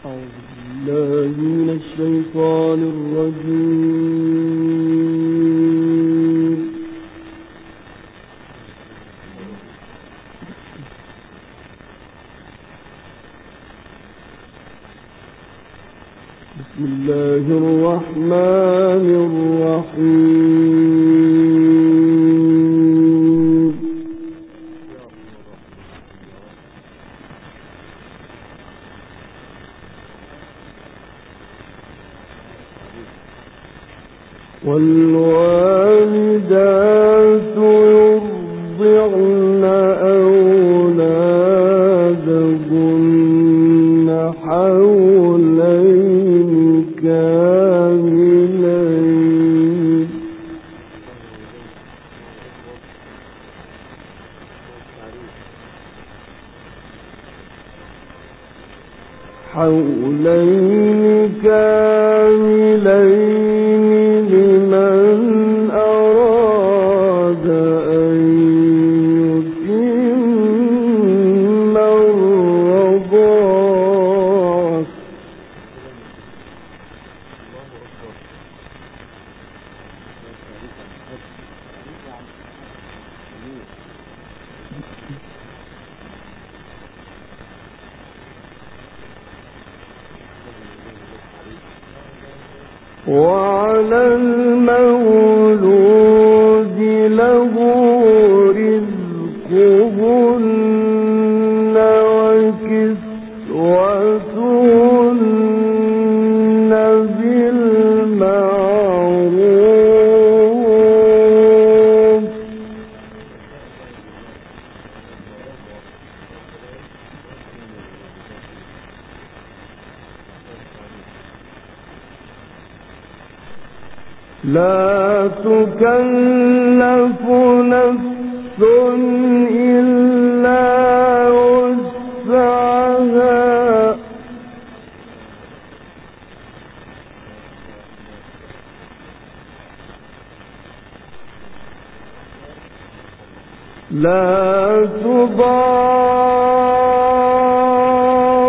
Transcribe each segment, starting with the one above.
أعوذ بالله من الشيطان الرجيم. بسم الله الرحمن الرحيم. والوالدات يرضعن أولادهن حولين كاملين لمن أراد أن يتم الرضاعة. وعلى المولود له رزقهن وكسوتهن بالمعروف. لا تكلف نفس إلا وسعها. لا تضار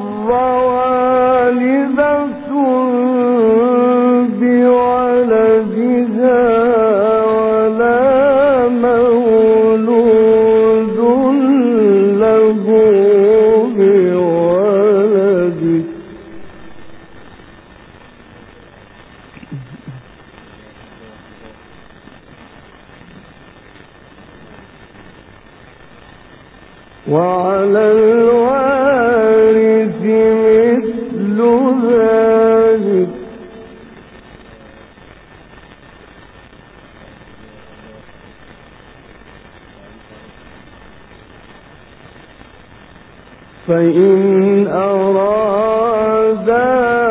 والدة بولدها ولا مولود له بولده. وعلى الوارث مثل ذلك. فإن أرادا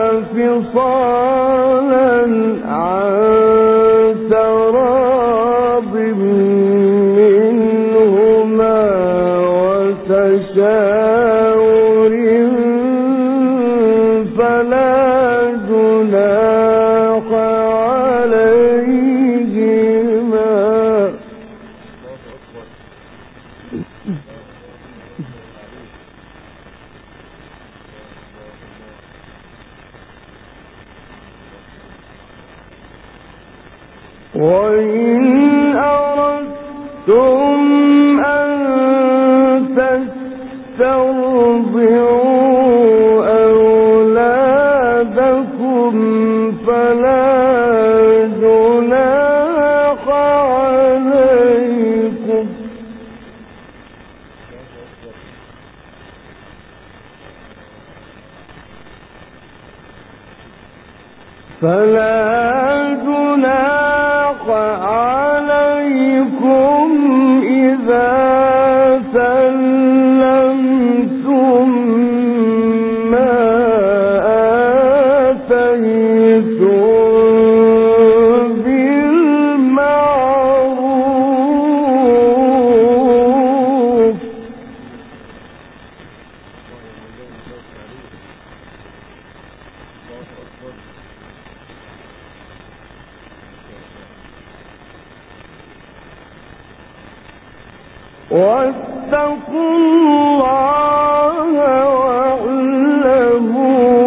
فصالا عن تراض منهما وتشاور فلا جناح عليهما. وإن أردتم أن تسترضعوا أولادكم فلا جناح عليكم. إذا سلمتم ما آتيتم بالمعروف. واتقوا الله واعلموا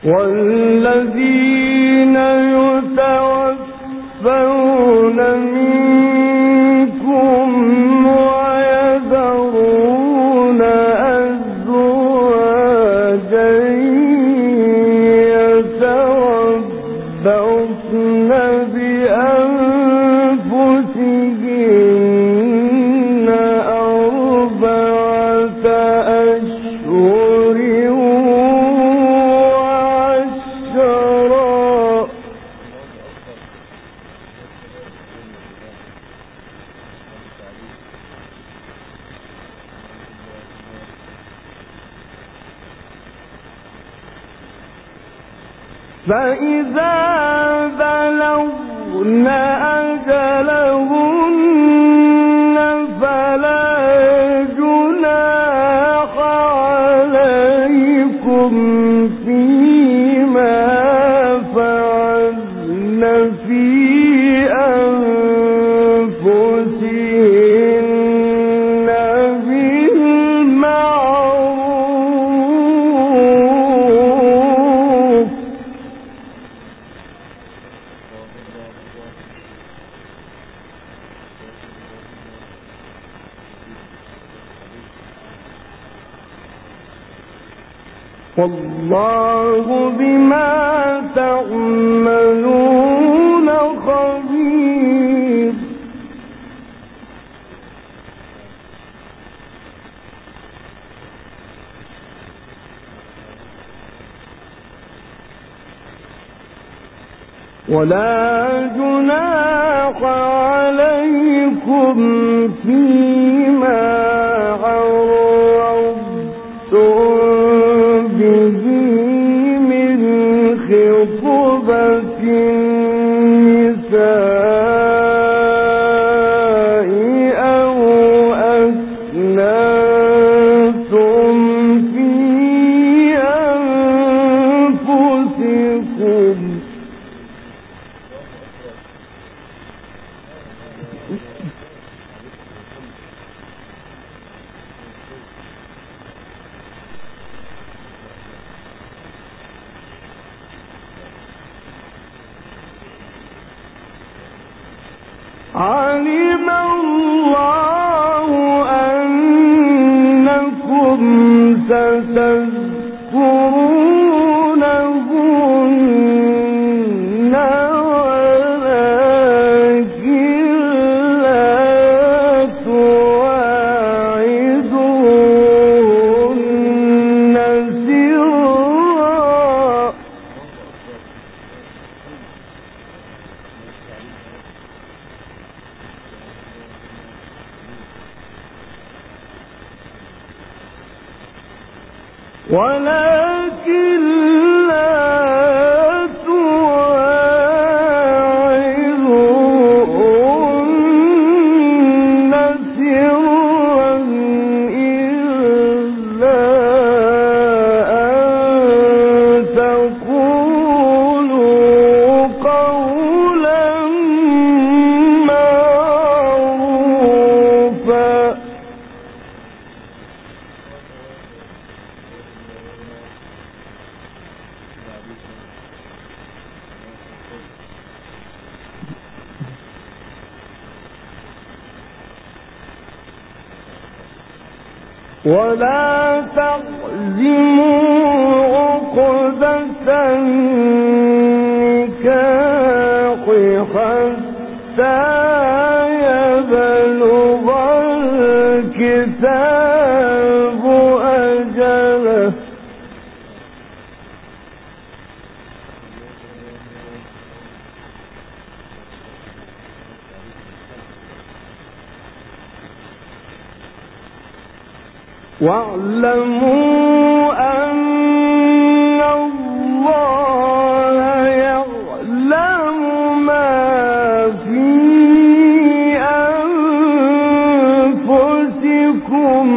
والذين يتوفون منكم ويذرون أزواجا يتربصن بأنفسهن أربعة أشهر وعشرا فإذا بلغن أجلهن فلا جناح عليكم فيما فعلن في أنفسهن بالمعروف والله بما تعملون خبير ولا جناح عليكم فيما عرضتم به من خطبة النساء أو أكننتم في أنفسكم علم الله أنكم ستذكرونهن ولكن لا تواعدوهن سرا ولكن لا تواعدوهن سرا إلا أن تقولوا قولا معروفا ولا تعزموا عقدة النكاح حتى يبلغ الكتاب أجله واعلموا أن الله يعلم ما في أنفسكم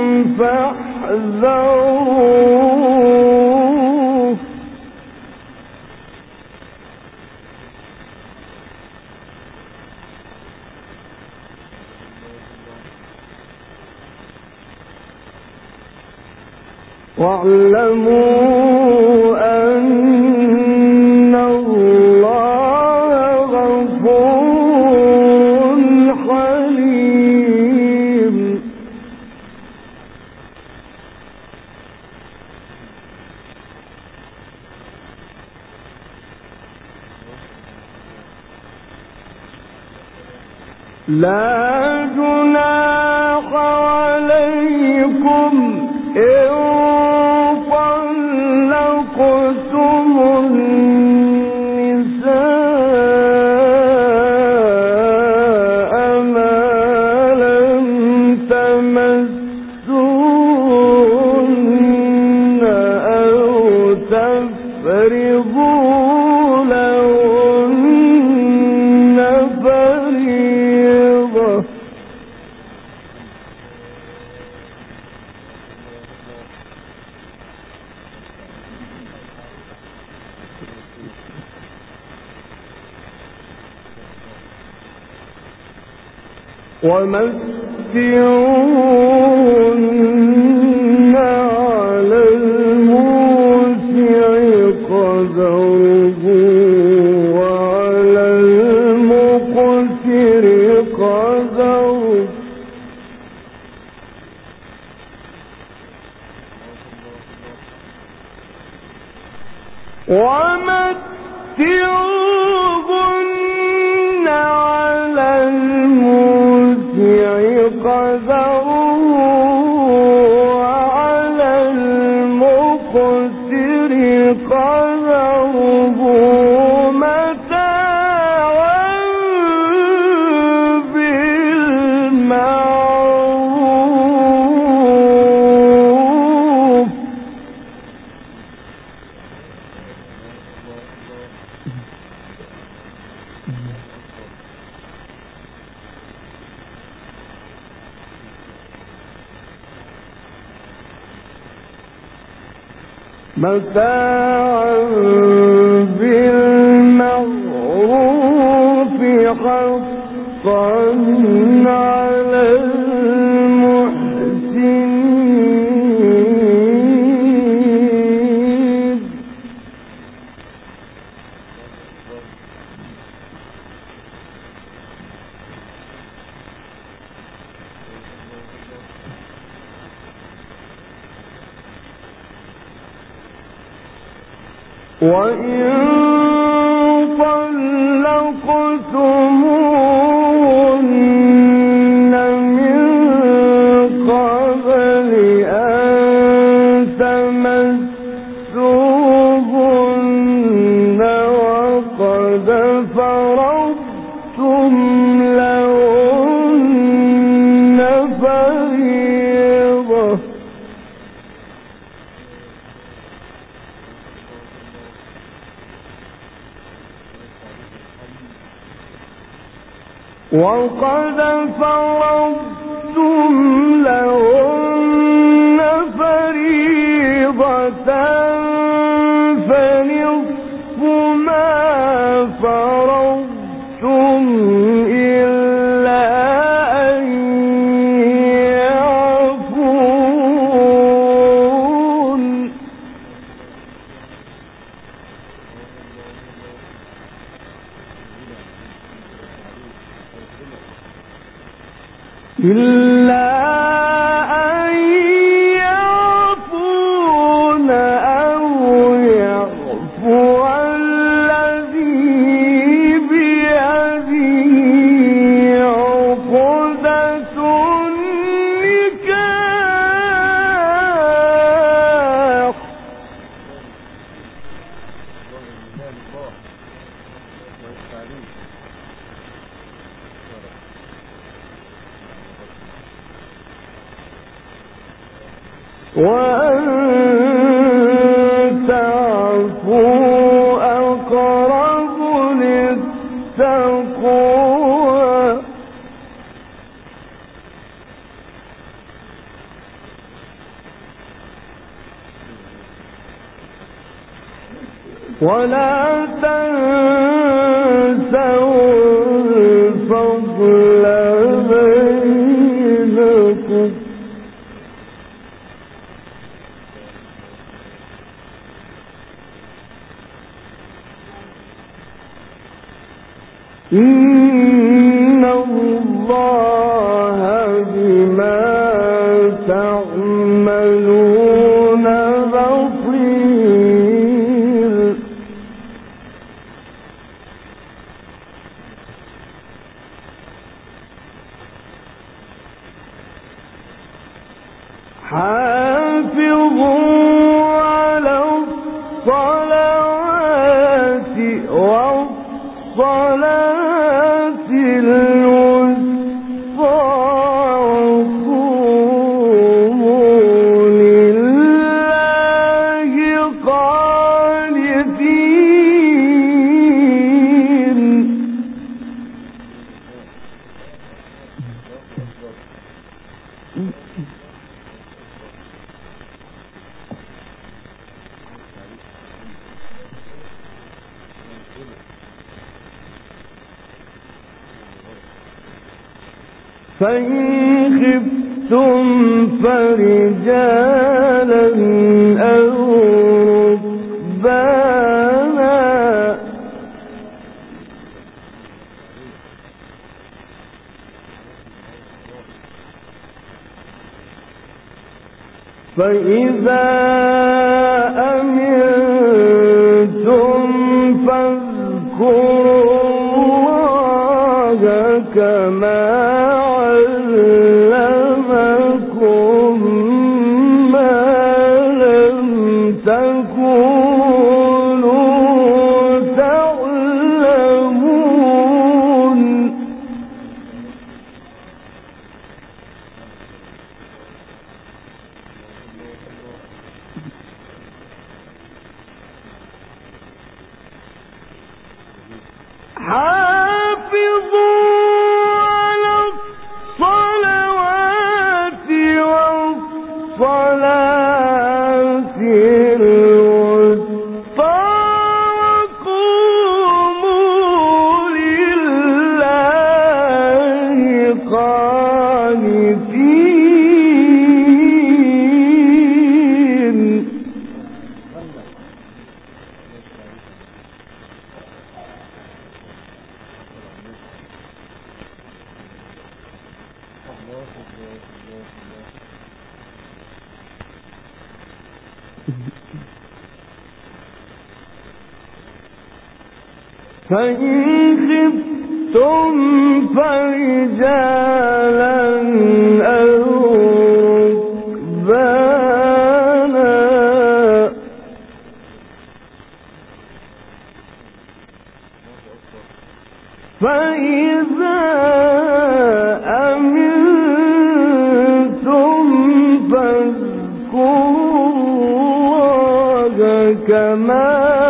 فاحذروه واعلموا أن الله غفور حليم. لا جناح عليكم إن طلقتم النساء ما لم تمسوهن أو تفرضوا لهن فريضة. ومتعوهن على الموسع قدره وعلى المقتر قدره ومتعوهن على الموسع قدره وعلى المقتر قدره متاعا بالمعروف. متاعا بالمعروف حقا على المحسنين. وإن طلقتموهن من قبل أن تمسوهن وقد فرضتم لهن فريضة وقد فرضتم لهن فريضة فنصف ما فرضتم إلا أن يعفون. إلا أن يعفون أو يعفو الذي بيده عقدة النكاح. وأن تعفوا أقرب للتقوى ولا تنسوا الفضل بينكم فإن خفتم فرجالا أو ركبانا فإذا أمنتم فاذكروا الله كما فإن خفتم فرجالا أو ركبانا فإذا أمنتم فاذكروا الله كما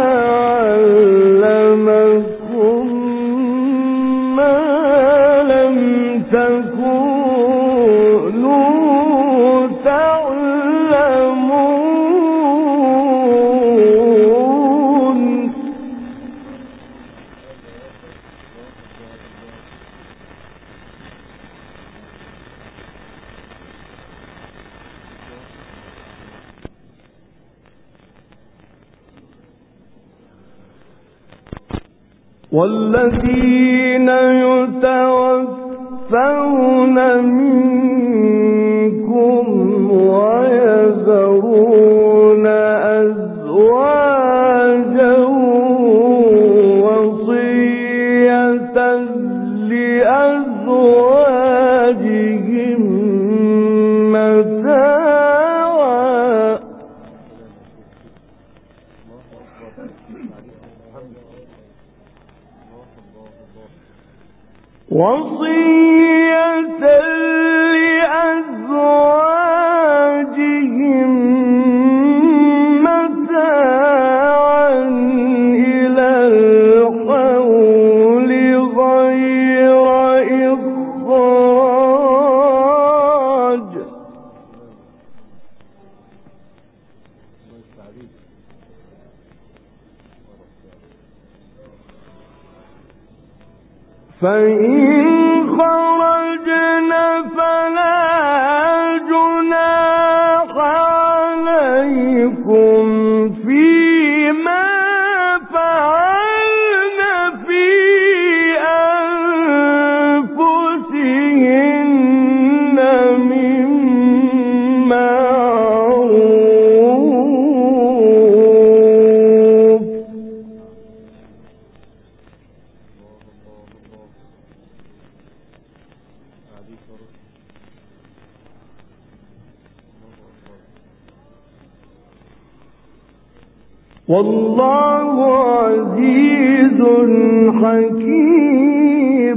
والذين يتوفون منكم ويذرون أزواجا وصية لأزواجهم متاعا إلى الحول غير إخراج فإن خرجن فلا جناح عليكم فيما فعلن في أنفسهن من معروف والله عزيز حكيم.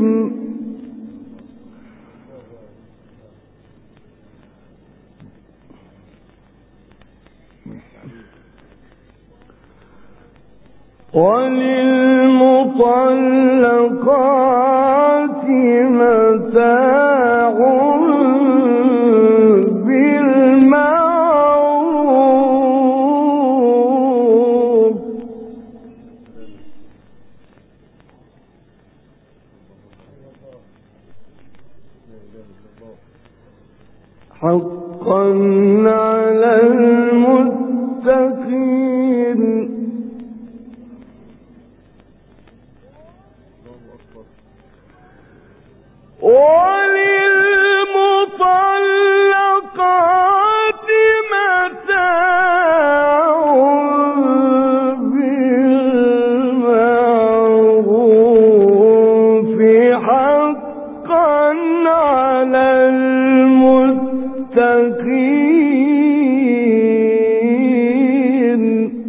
وللمطلقات متاع بالمعروف حقا على المتقين. وللمطلقات متاع بالمعروف حقا على المتقين.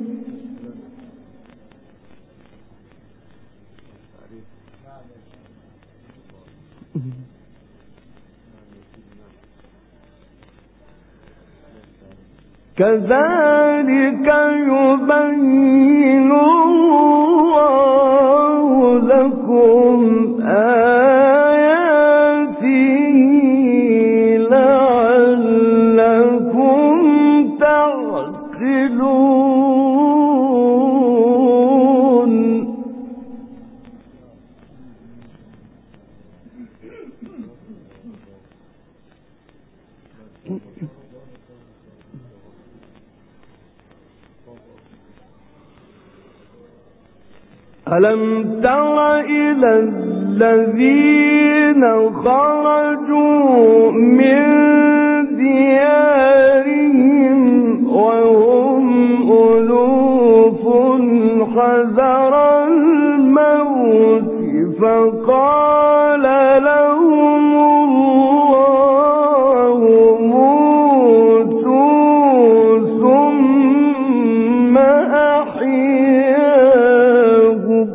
كذلك يبين الله لكم آياته لعلكم تعقلون. ألم تر إلى الذين خرجوا من ديارهم وهم ألوف حذر الموت فقال لهم الله موتوا ثم أحياهم.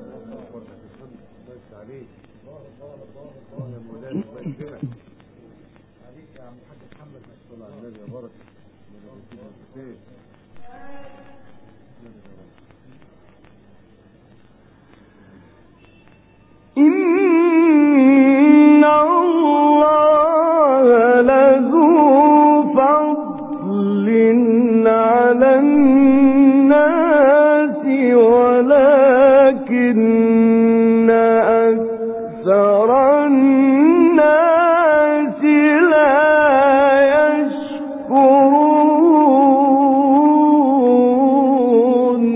إن الله لذو فضل على الناس ولكن أكثر الناس لا يشكرون.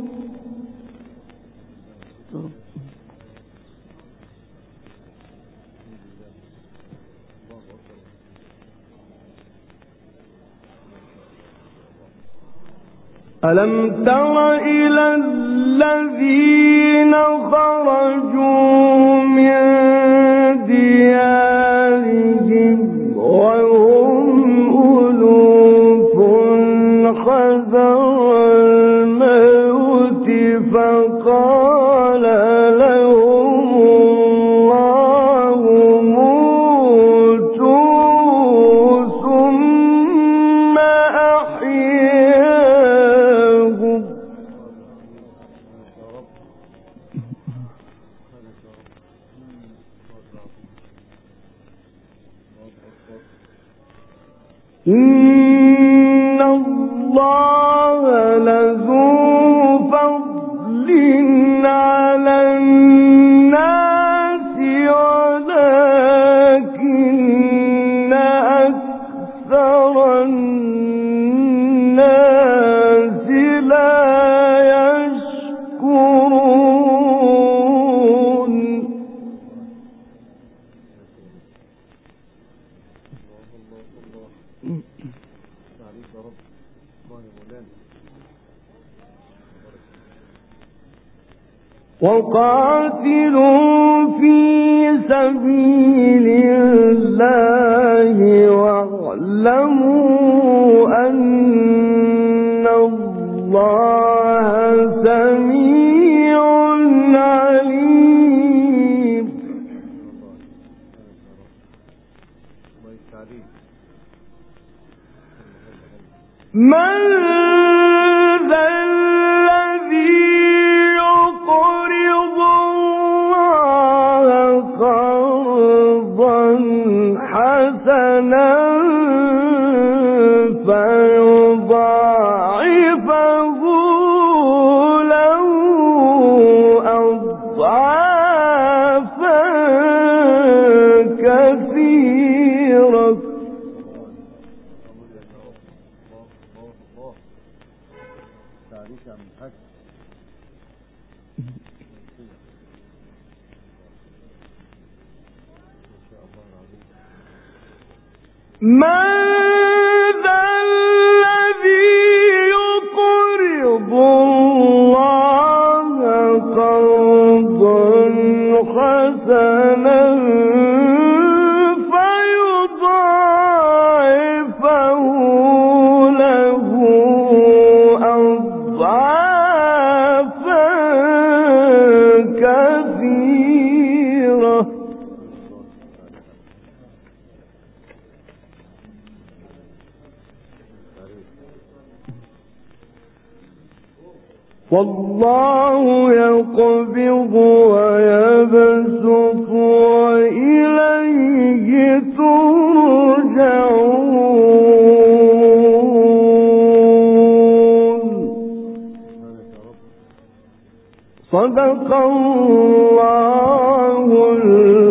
ألم تر إلى الذين خرجوا من ديارهم وهم ألوف حذر الموت فقال لهم الله موتوا ثم أحياهم. إن الله لذو فضل على الناس ولكن أكثر الناس لا يشكرون. وقاتلوا في سبيل الله واعلموا أن الله من ذا الذي يقرض الله قرضا حسنا فيضاعفه له أضعافا كثيرة. من ذا الذي يقرض الله قرضا حسنا فيضاعفه له أضعافا كثيرة. والله يقبض ويبسط وإليه ترجعون. صدق الله